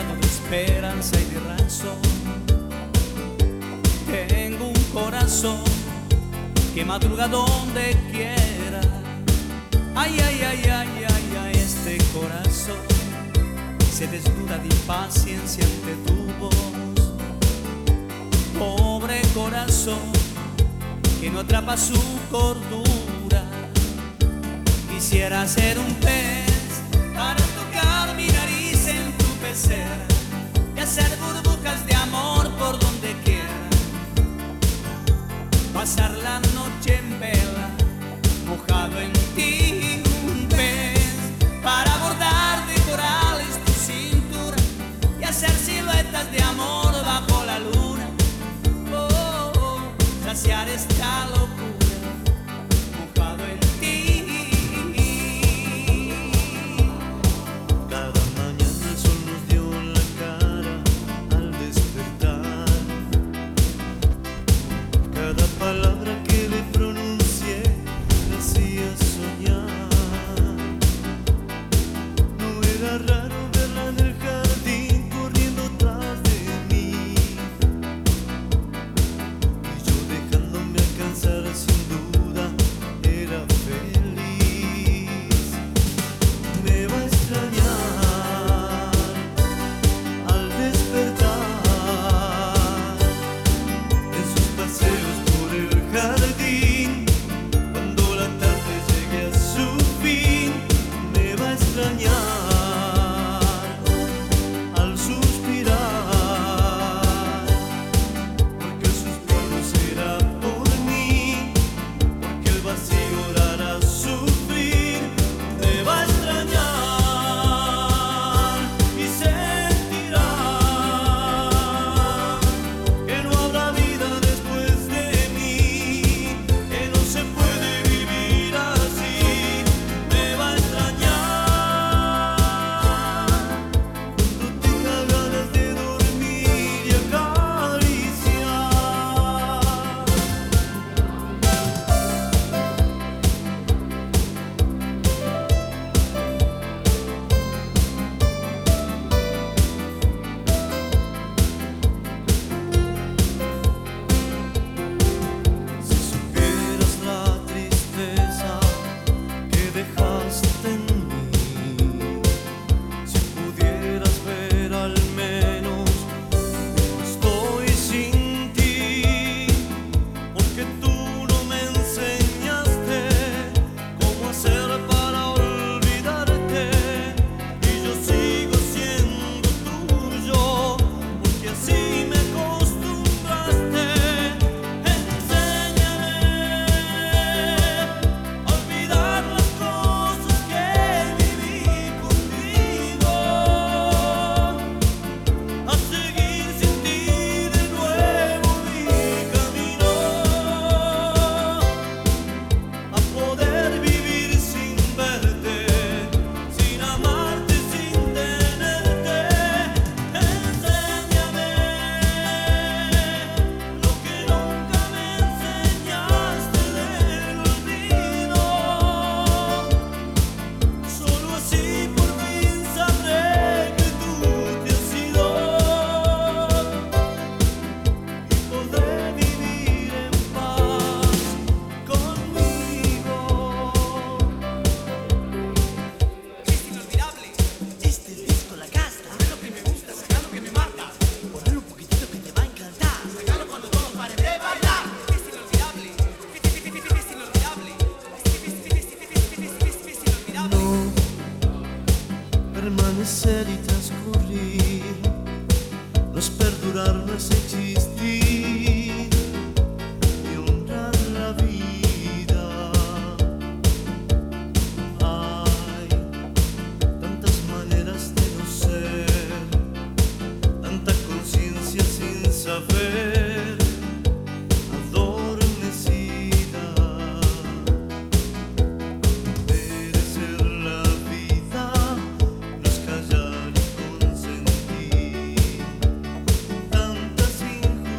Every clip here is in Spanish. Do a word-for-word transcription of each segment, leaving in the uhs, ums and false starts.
rodeado de esperanza y de razón. Tengo un corazón que madruga donde quiera. Ay, ay, ay, ay, ay, ay, este corazón se desnuda de impaciencia ante tu voz. Pobre corazón que no atrapa su cordura. Quisiera ser un pez para tocar mi nariz en tu pecera y hacer burbujas de amor por donde quiera. Pasar la noche en vela, mojado en ti, un pez para bordar de corales tu cintura y hacer siluetas de amor bajo la luna. Oh, oh, saciar esta locura, mojado en ti. Cada mañana el sol nos dio en la cara al despertar. Cada palabra que le pronuncié me hacía soñar. No era raro verla en el jardín corriendo tras de mí, y yo dejándome alcanzar, sin duda era feliz. Me va a extrañar al despertar en sus paseos por el jardín, cuando la tarde llegue a su fin. Me va a extrañar al suspirar, porque el suspiro será por mí, porque el vacío la hará sufrir. Me va a extrañar y sentirá que no habrá vida después de mí, que no se puede vivir así. Me va a extrañar cuando tenga ganas de dormir y acariciar. Si supieras la tristeza que dejaste en mí, si pudieras ver al menos cómo estoy sin ti, porque tú no me enseñaste cómo hacer para olvidarte, y yo sigo siendo tuyo, porque así me acostumbraste. Enséñame a olvidar las cosas que viví contigo, a seguir sin ti de nuevo mi camino, a poder vivir sin verte, sin amarte, sin tenerte. Enséñame lo que nunca me enseñaste del olvido. Solo así por fin sabré que tú te has ido y podré vivir en paz conmigo. Es inolvidable. Este disco la gasta. Saca lo que me gusta, saca lo que me mata. Ponle un poquitito que te va a encantar. Sácalo cuando todo pare de bailar. Es inolvidable. Es inolvidable. Es inolvidable. No permanecer y transcurrir no es perdurar, no es existir y honrar la vida. Hay tantas maneras de no ser, tanta conciencia sin saber, adormecida. Merecer la vida no es callar y consentir tantas injusticias.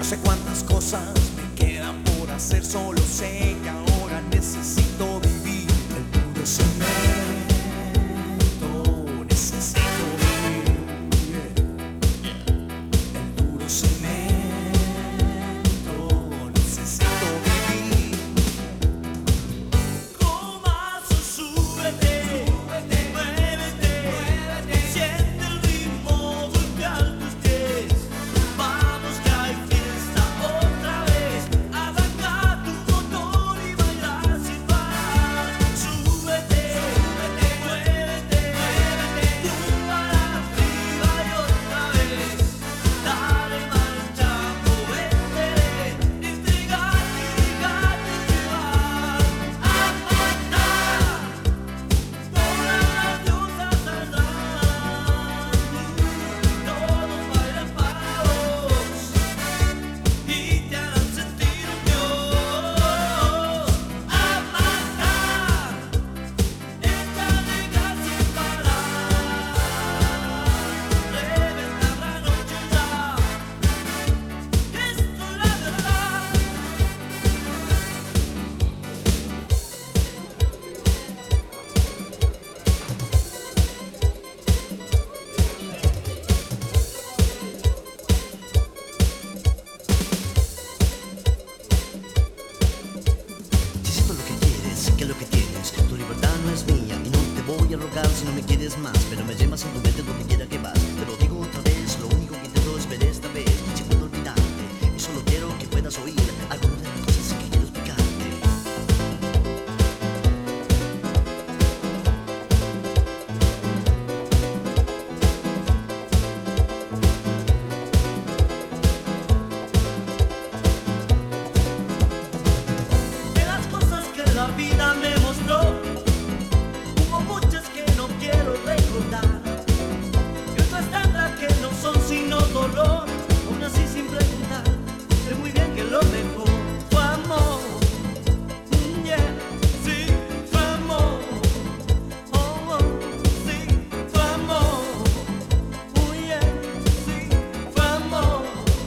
sé cuántas cosas me quedan por hacer, solo sé que ahora necesito vivir el puro cemento. Necesito vivir el puro cemento. Necesito vivir. Comazo, súbete, muévete, siente el ritmo, golpea tus pies. Vamos que hay fiesta otra vez. Arranca tu motor y baila sin parar. Súbete, muévete, tú para arriba y otra vez. Dale marcha, movete, intrigate, intrigate, llevar a matar. Todas las diosas saldrán, todos bailan parados y te harán sentir un dios. A matar, esta nega sin parar, reventar la noche ya, esto es la verdad. Si siento lo que quieres, que lo que tienes, tu libertad no es mía y no te voy a rogar si no me quieres más, pero me llevas en tu mente donde quiera que vas. Te lo digo otra vez, lo único que intento es ver esta vez si puedo olvidarte y solo quiero que puedas oír algunas de las cosas que quiero explicarte. De las cosas que la vida me mostró, hubo muchas que no quiero recordar, y otras tantas que no son sino dolor. Aún así sin preguntar, sé muy bien que lo mejor fue amor. Mm, yeah, sí, fue amor. Oh, oh, sí, fue amor. Oh, yeah, sí, fue amor.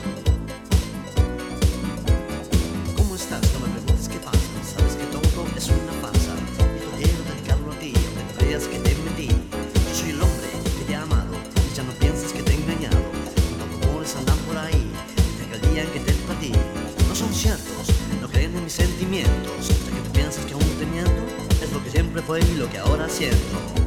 ¿Cómo estás? No me preguntes qué pasa. Sabes que todo es una farsa. Esto quiero dedicarlo a ti, aunque tú creas que te mentí. Yo soy el hombre que te ha amado y ya no pienses que te he engañado. Cuando rumores andan por ahí y te creían que te perdí, no son ciertos, no creen en mis sentimientos. Ya que tú piensas que aún te miento, es lo que siempre fue y lo que ahora siento.